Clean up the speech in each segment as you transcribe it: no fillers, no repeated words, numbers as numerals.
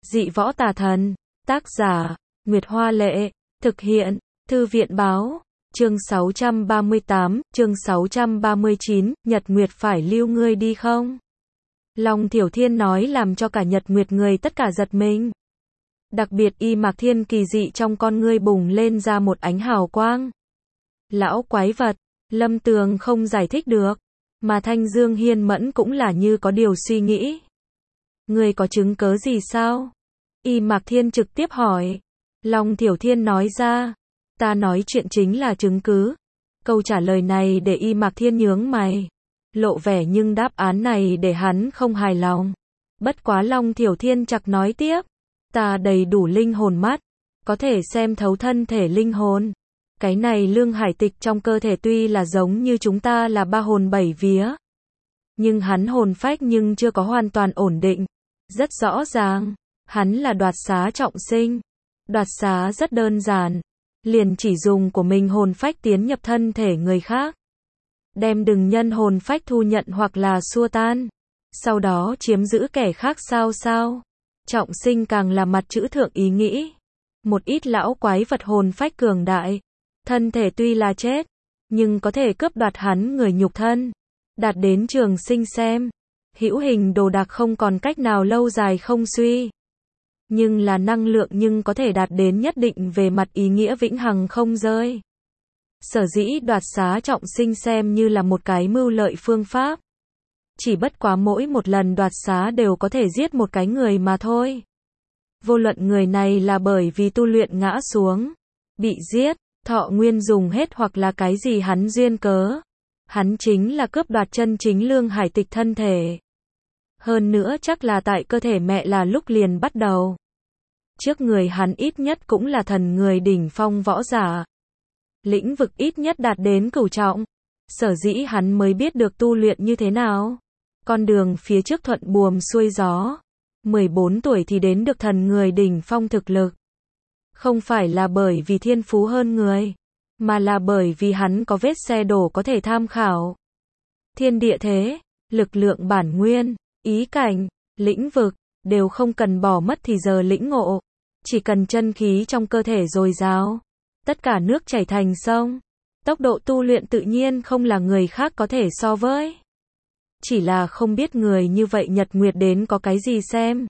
Dị võ tà thần. Tác giả, Nguyệt Hoa Lệ. Thực hiện, Thư viện Báo. Chương 638, chương 639, Nhật Nguyệt phải lưu ngươi đi không? Long Thiểu Thiên nói làm cho cả Nhật Nguyệt người tất cả giật mình. Đặc biệt Y Mạc Thiên kỳ dị trong con ngươi bùng lên ra một ánh hào quang. Lão quái vật, Lâm Tường không giải thích được, mà Thanh Dương Hiên Mẫn cũng là như có điều suy nghĩ. Ngươi có chứng cớ gì sao? Y Mạc Thiên trực tiếp hỏi. Long Thiểu Thiên nói ra. Ta nói chuyện chính là chứng cứ. Câu trả lời này để Y Mạc Thiên nhướng mày. Lộ vẻ nhưng đáp án này để hắn không hài lòng. Bất quá Long Thiểu Thiên chặt nói tiếp. Ta đầy đủ linh hồn mắt. Có thể xem thấu thân thể linh hồn. Cái này lương hải tịch trong cơ thể tuy là giống như chúng ta là ba hồn bảy vía. Nhưng hắn hồn phách nhưng chưa có hoàn toàn ổn định. Rất rõ ràng, hắn là đoạt xá trọng sinh. Đoạt xá rất đơn giản. Liền chỉ dùng của mình hồn phách tiến nhập thân thể người khác. Đem đừng nhân hồn phách thu nhận hoặc là xua tan. Sau đó chiếm giữ kẻ khác sao. Trọng sinh càng là mặt chữ thượng ý nghĩ. Một ít lão quái vật hồn phách cường đại. Thân thể tuy là chết, nhưng có thể cướp đoạt hắn người nhục thân. Đạt đến trường sinh xem. Hữu hình đồ đạc không còn cách nào lâu dài không suy. Nhưng là năng lượng nhưng có thể đạt đến nhất định về mặt ý nghĩa vĩnh hằng không rơi. Sở dĩ đoạt xá trọng sinh xem như là một cái mưu lợi phương pháp. Chỉ bất quá mỗi một lần đoạt xá đều có thể giết một cái người mà thôi. Vô luận người này là bởi vì tu luyện ngã xuống, bị giết, thọ nguyên dùng hết hoặc là cái gì hắn duyên cớ. Hắn chính là cướp đoạt chân chính lương hải tịch thân thể. Hơn nữa chắc là tại cơ thể mẹ là lúc liền bắt đầu. Trước người hắn ít nhất cũng là thần người đỉnh phong võ giả. Lĩnh vực ít nhất đạt đến cửu trọng. Sở dĩ hắn mới biết được tu luyện như thế nào. Con đường phía trước thuận buồm xuôi gió. 14 tuổi thì đến được thần người đỉnh phong thực lực. Không phải là bởi vì thiên phú hơn người, mà là bởi vì hắn có vết xe đổ có thể tham khảo. Thiên địa thế, lực lượng bản nguyên, ý cảnh, lĩnh vực, đều không cần bỏ mất thì giờ lĩnh ngộ. Chỉ cần chân khí trong cơ thể dồi dào. Tất cả nước chảy thành sông. Tốc độ tu luyện tự nhiên không là người khác có thể so với. Chỉ là không biết người như vậy Nhật Nguyệt đến có cái gì xem.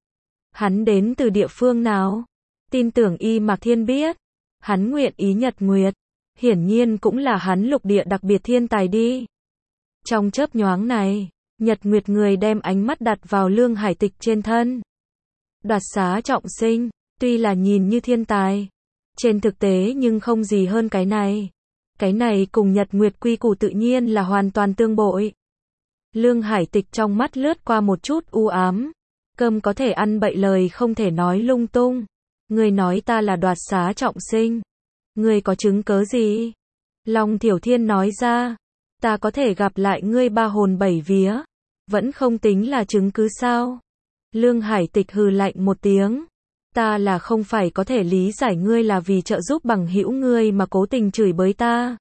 Hắn đến từ địa phương nào? Tin tưởng Y Mạc Thiên biết. Hắn nguyện ý Nhật Nguyệt. Hiển nhiên cũng là hắn lục địa đặc biệt thiên tài đi. Trong chớp nhoáng này, Nhật Nguyệt người đem ánh mắt đặt vào lương hải tịch trên thân. Đoạt xá trọng sinh, tuy là nhìn như thiên tài. Trên thực tế nhưng không gì hơn cái này. Cái này cùng Nhật Nguyệt quy củ tự nhiên là hoàn toàn tương bội. Lương hải tịch trong mắt lướt qua một chút u ám. Cơm có thể ăn bậy lời không thể nói lung tung. Ngươi nói ta là đoạt xá trọng sinh. Ngươi có chứng cớ gì? Long Thiểu Thiên nói ra. Ta có thể gặp lại ngươi ba hồn bảy vía. Vẫn không tính là chứng cứ sao? Lương hải tịch hừ lạnh một tiếng. Ta là không phải có thể lý giải ngươi là vì trợ giúp bằng hữu ngươi mà cố tình chửi bới ta.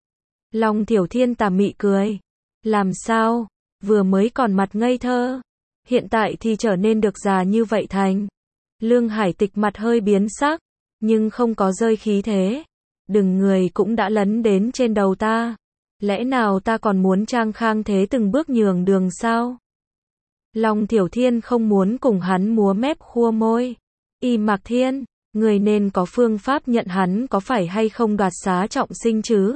Long Thiểu Thiên tà mị cười. Làm sao? Vừa mới còn mặt ngây thơ. Hiện tại thì trở nên được già như vậy thành. Lương hải tịch mặt hơi biến sắc. Nhưng không có rơi khí thế. Đừng người cũng đã lấn đến trên đầu ta. Lẽ nào ta còn muốn trang khang thế từng bước nhường đường sao? Long Thiểu Thiên không muốn cùng hắn múa mép khua môi. Y Mạc Thiên, người nên có phương pháp nhận hắn có phải hay không đoạt xá trọng sinh chứ?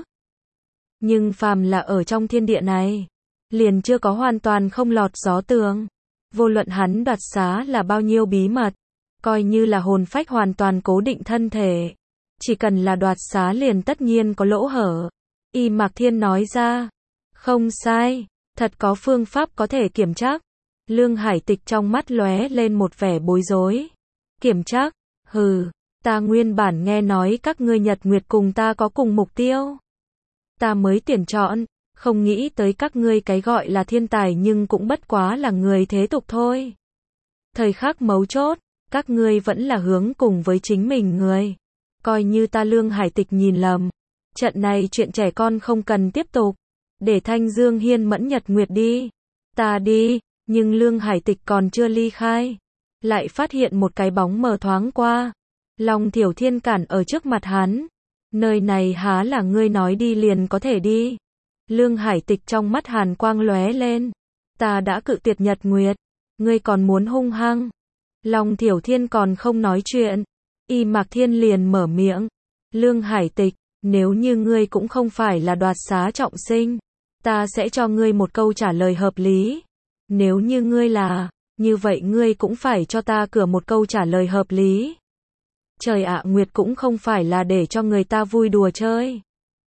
Nhưng phàm là ở trong thiên địa này, liền chưa có hoàn toàn không lọt gió tường. Vô luận hắn đoạt xá là bao nhiêu bí mật, coi như là hồn phách hoàn toàn cố định thân thể. Chỉ cần là đoạt xá liền tất nhiên có lỗ hở. Y Mạc Thiên nói ra. Không sai, thật có phương pháp có thể kiểm tra. Lương hải tịch trong mắt lóe lên một vẻ bối rối. Kiểm tra? Hừ, ta nguyên bản nghe nói các ngươi Nhật Nguyệt cùng ta có cùng mục tiêu. Ta mới tuyển chọn, không nghĩ tới các ngươi cái gọi là thiên tài nhưng cũng bất quá là người thế tục thôi. Thời khắc mấu chốt, các ngươi vẫn là hướng cùng với chính mình người. Coi như ta lương hải tịch nhìn lầm. Trận này chuyện trẻ con không cần tiếp tục. Để Thanh Dương Hiên Mẫn Nhật Nguyệt đi. Ta đi, nhưng lương hải tịch còn chưa ly khai. lại phát hiện một cái bóng mờ thoáng qua. Long Thiểu Thiên cản ở trước mặt hắn. Nơi này há là ngươi nói đi liền có thể đi. Lương Hải Tịch trong mắt hàn quang lóe lên. Ta đã cự tuyệt Nhật Nguyệt. Ngươi còn muốn hung hăng. Long Thiểu Thiên còn không nói chuyện. Y Mạc Thiên liền mở miệng. Lương Hải Tịch, nếu như ngươi cũng không phải là đoạt xá trọng sinh, ta sẽ cho ngươi một câu trả lời hợp lý. Nếu như ngươi là, như vậy ngươi cũng phải cho ta cửa một câu trả lời hợp lý. Trời ạ, Nguyệt cũng không phải là để cho người ta vui đùa chơi.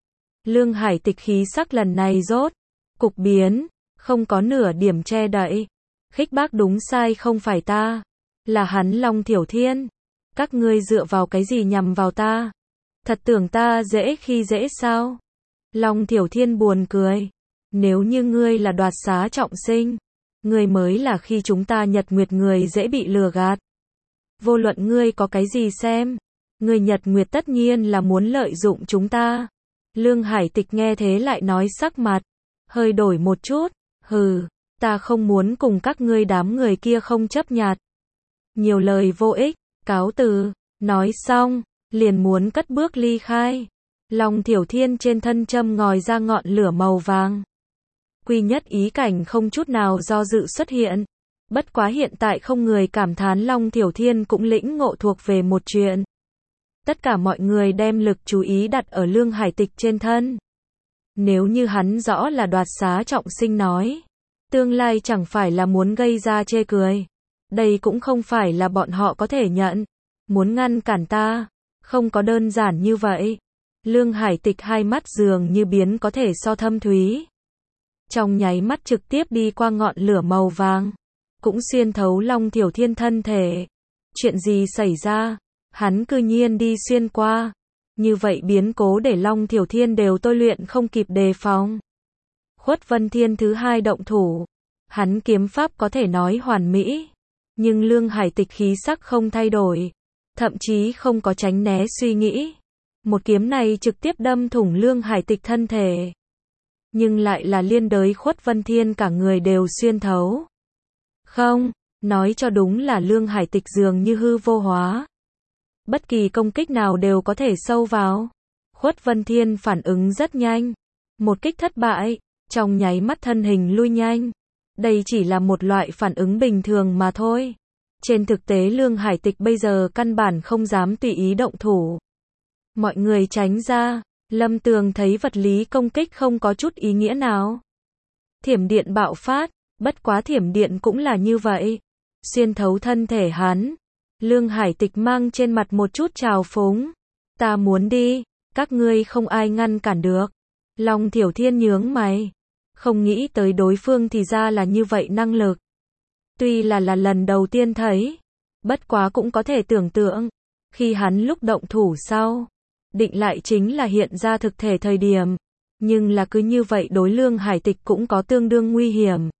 Lương Hải Tịch khí sắc lần này rốt cục biến, không có nửa điểm che đậy. Khích bác đúng sai không phải ta, là hắn Long Thiểu Thiên. Các ngươi dựa vào cái gì nhằm vào ta? Thật tưởng ta dễ khi dễ sao? Long Thiểu Thiên buồn cười. Nếu như ngươi là đoạt xá trọng sinh, ngươi mới là khi chúng ta Nhật Nguyệt người dễ bị lừa gạt. Vô luận ngươi có cái gì xem, ngươi Nhật Nguyệt tất nhiên là muốn lợi dụng chúng ta. Lương Hải Tịch nghe thế lại nói sắc mặt hơi đổi một chút. Hừ, ta không muốn cùng các ngươi đám người kia không chấp nhặt. Nhiều lời vô ích, cáo từ. Nói xong, liền muốn cất bước ly khai. Long Thiểu Thiên trên thân châm ngòi ra ngọn lửa màu vàng. Quy nhất ý cảnh không chút nào do dự xuất hiện. Bất quá hiện tại không người cảm thán Long Thiểu Thiên cũng lĩnh ngộ thuộc về một chuyện. Tất cả mọi người đem lực chú ý đặt ở Lương Hải Tịch trên thân. Nếu như hắn rõ là đoạt xá trọng sinh nói, tương lai chẳng phải là muốn gây ra chê cười. Đây cũng không phải là bọn họ có thể nhận. Muốn ngăn cản ta, không có đơn giản như vậy. Lương Hải Tịch hai mắt dường như biến có thể so thâm thúy. Trong nháy mắt trực tiếp đi qua ngọn lửa màu vàng, cũng xuyên thấu Long Thiểu Thiên thân thể. Chuyện gì xảy ra? Hắn cư nhiên đi xuyên qua. Như vậy biến cố để Long Thiểu Thiên đều tôi luyện không kịp đề phòng. Khuất Vân Thiên thứ hai động thủ. Hắn kiếm pháp có thể nói hoàn mỹ. Nhưng Lương Hải Tịch khí sắc không thay đổi. Thậm chí không có tránh né suy nghĩ. Một kiếm này trực tiếp đâm thủng Lương Hải Tịch thân thể. Nhưng lại là liên đới Khuất Vân Thiên cả người đều xuyên thấu. Không, nói cho đúng là Lương Hải Tịch dường như hư vô hóa. Bất kỳ công kích nào đều có thể sâu vào. Khuất Vân Thiên phản ứng rất nhanh. Một kích thất bại, trong nháy mắt thân hình lui nhanh. Đây chỉ là một loại phản ứng bình thường mà thôi. Trên thực tế Lương Hải Tịch bây giờ căn bản không dám tùy ý động thủ. Mọi người tránh ra. Lâm Tường thấy vật lý công kích không có chút ý nghĩa nào. Thiểm điện bạo phát, bất quá thiểm điện cũng là như vậy. Xuyên thấu thân thể hắn. Lương Hải Tịch mang trên mặt một chút trào phúng. Ta muốn đi, các ngươi không ai ngăn cản được. Long Thiểu Thiên nhướng mày. Không nghĩ tới đối phương thì ra là như vậy năng lực. Tuy là lần đầu tiên thấy, bất quá cũng có thể tưởng tượng. Khi hắn lúc động thủ sau, định lại chính là hiện ra thực thể thời điểm. Nhưng là cứ như vậy đối Lương Hải Tịch cũng có tương đương nguy hiểm.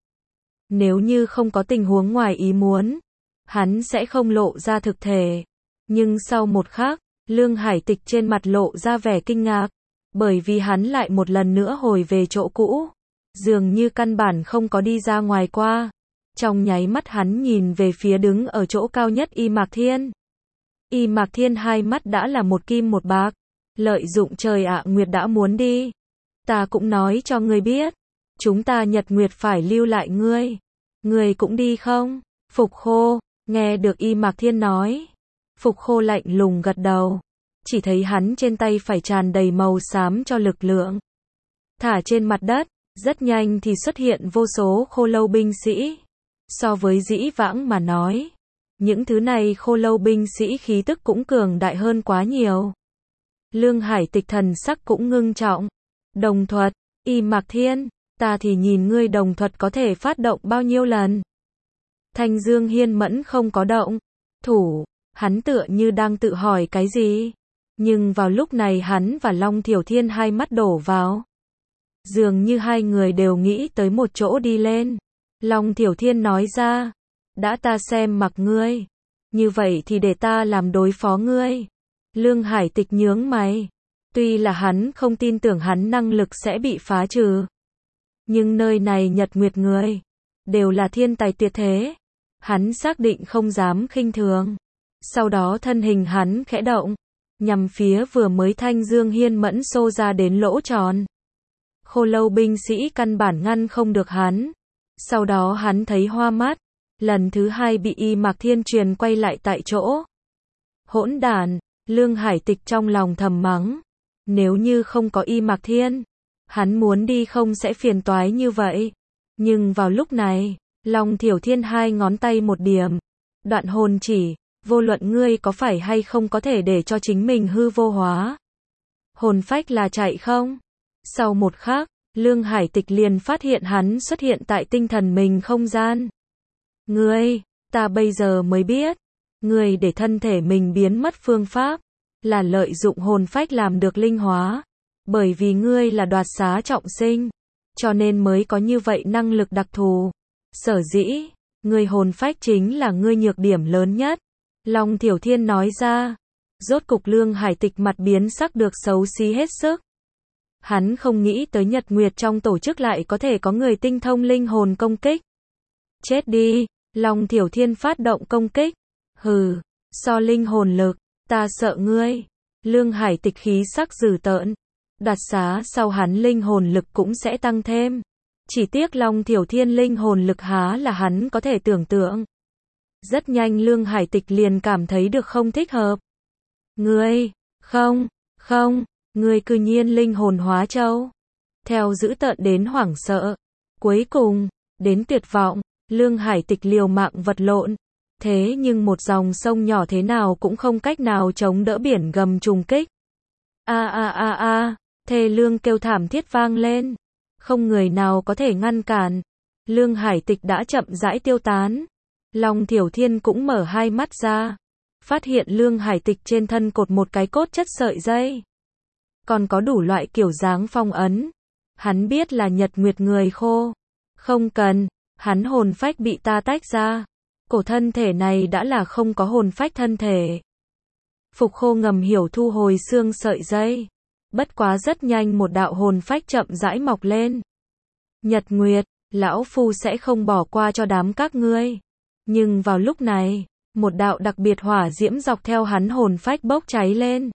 Nếu như không có tình huống ngoài ý muốn, hắn sẽ không lộ ra thực thể. Nhưng sau một khắc, Lương Hải Tịch trên mặt lộ ra vẻ kinh ngạc. Bởi vì hắn lại một lần nữa hồi về chỗ cũ. Dường như căn bản không có đi ra ngoài qua. Trong nháy mắt hắn nhìn về phía đứng ở chỗ cao nhất Y Mạc Thiên. Y Mạc Thiên hai mắt đã là một kim một bạc. Lợi dụng trời ạ, Nguyệt đã muốn đi. Ta cũng nói cho ngươi biết. Chúng ta Nhật Nguyệt phải lưu lại ngươi. Ngươi cũng đi không? Phục Khô, nghe được Y Mạc Thiên nói. Phục Khô lạnh lùng gật đầu. Chỉ thấy hắn trên tay phải tràn đầy màu xám cho lực lượng. Thả trên mặt đất, rất nhanh thì xuất hiện vô số khô lâu binh sĩ. So với dĩ vãng mà nói, những thứ này khô lâu binh sĩ khí tức cũng cường đại hơn quá nhiều. Lương Hải Tịch thần sắc cũng ngưng trọng. Đồng thuật, Y Mạc Thiên, ta thì nhìn ngươi đồng thuật có thể phát động bao nhiêu lần. Thanh Dương Hiên Mẫn không có động thủ, hắn tựa như đang tự hỏi cái gì. Nhưng vào lúc này hắn và Long Thiểu Thiên hai mắt đổ vào. Dường như hai người đều nghĩ tới một chỗ đi lên. Long Thiểu Thiên nói ra, đã ta xem mặc ngươi, như vậy thì để ta làm đối phó ngươi. Lương Hải Tịch nhướng mày. Tuy là hắn không tin tưởng hắn năng lực sẽ bị phá trừ. Nhưng nơi này Nhật Nguyệt người đều là thiên tài tuyệt thế. Hắn xác định không dám khinh thường. Sau đó thân hình hắn khẽ động, nhằm phía vừa mới Thanh Dương Hiên mẫn xô ra đến lỗ tròn. Khô lâu binh sĩ căn bản ngăn không được hắn. Sau đó hắn thấy hoa mắt, lần thứ hai bị Y Mạc Thiên truyền quay lại tại chỗ. Hỗn đản, Lương Hải Tịch trong lòng thầm mắng. Nếu như không có Y Mạc Thiên, hắn muốn đi không sẽ phiền toái như vậy. Nhưng vào lúc này, Long Thiểu Thiên hai ngón tay một điểm. Đoạn hồn chỉ, vô luận ngươi có phải hay không có thể để cho chính mình hư vô hóa. Hồn phách là chạy không? Sau một khắc, Lương Hải Tịch liền phát hiện hắn xuất hiện tại tinh thần mình không gian. Ngươi, ta bây giờ mới biết, ngươi để thân thể mình biến mất phương pháp, là lợi dụng hồn phách làm được linh hóa. Bởi vì ngươi là đoạt xá trọng sinh, cho nên mới có như vậy năng lực đặc thù. Sở dĩ, ngươi hồn phách chính là ngươi nhược điểm lớn nhất. Long Thiểu Thiên nói ra. Rốt cục Lương Hải Tịch mặt biến sắc được xấu xí hết sức. Hắn không nghĩ tới Nhật Nguyệt trong tổ chức lại có thể có người tinh thông linh hồn công kích. Chết đi, Long Thiểu Thiên phát động công kích. Hừ, so linh hồn lực, ta sợ ngươi. Lương Hải Tịch khí sắc dữ tợn. Đoạt xá sau hắn linh hồn lực cũng sẽ tăng thêm. Chỉ tiếc Long Thiểu Thiên linh hồn lực há là hắn có thể tưởng tượng. Rất nhanh Lương Hải Tịch liền cảm thấy được không thích hợp. Ngươi, không, ngươi cư nhiên linh hồn hóa châu. Theo dữ tợn đến hoảng sợ. Cuối cùng, đến tuyệt vọng, Lương Hải Tịch liều mạng vật lộn. Thế nhưng một dòng sông nhỏ thế nào cũng không cách nào chống đỡ biển gầm trùng kích. Thê lương kêu thảm thiết vang lên. Không người nào có thể ngăn cản. Lương Hải Tịch đã chậm rãi tiêu tán. Long Thiểu Thiên cũng mở hai mắt ra. Phát hiện Lương Hải Tịch trên thân cột một cái cốt chất sợi dây. Còn có đủ loại kiểu dáng phong ấn. Hắn biết là Nhật Nguyệt người khô. Không cần, hắn hồn phách bị ta tách ra. Cổ thân thể này đã là không có hồn phách thân thể. Phục Khô ngầm hiểu thu hồi xương sợi dây. Bất quá rất nhanh một đạo hồn phách chậm rãi mọc lên. Nhật Nguyệt, lão phu sẽ không bỏ qua cho đám các ngươi. Nhưng vào lúc này, một đạo đặc biệt hỏa diễm dọc theo hắn hồn phách bốc cháy lên.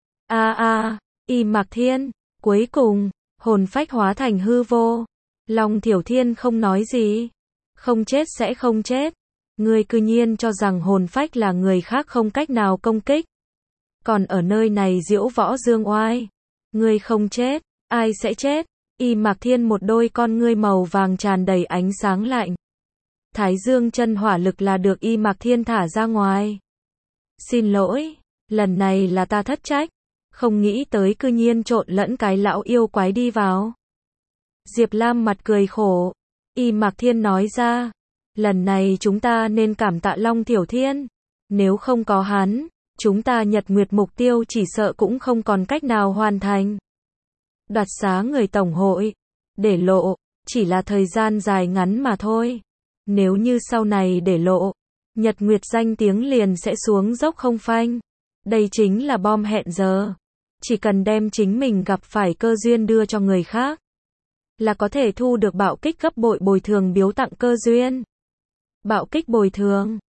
Y Mạc Thiên, cuối cùng, hồn phách hóa thành hư vô. Long Thiểu Thiên không nói gì. Không chết sẽ không chết. Ngươi cư nhiên cho rằng hồn phách là người khác không cách nào công kích. Còn ở nơi này diễu võ dương oai. Ngươi không chết, ai sẽ chết? Y Mạc Thiên một đôi con ngươi màu vàng tràn đầy ánh sáng lạnh. Thái Dương chân hỏa lực là được Y Mạc Thiên thả ra ngoài. Xin lỗi, lần này là ta thất trách. Không nghĩ tới cư nhiên trộn lẫn cái lão yêu quái đi vào. Diệp Lam mặt cười khổ. Y Mạc Thiên nói ra. Lần này chúng ta nên cảm tạ Long Thiểu Thiên. Nếu không có hắn, chúng ta Nhật Nguyệt mục tiêu chỉ sợ cũng không còn cách nào hoàn thành. Đoạt xá người tổng hội, để lộ, chỉ là thời gian dài ngắn mà thôi. Nếu như sau này để lộ, Nhật Nguyệt danh tiếng liền sẽ xuống dốc không phanh. Đây chính là bom hẹn giờ. Chỉ cần đem chính mình gặp phải cơ duyên đưa cho người khác, là có thể thu được bạo kích gấp bội bồi thường biếu tặng cơ duyên. Bạo kích bồi thường.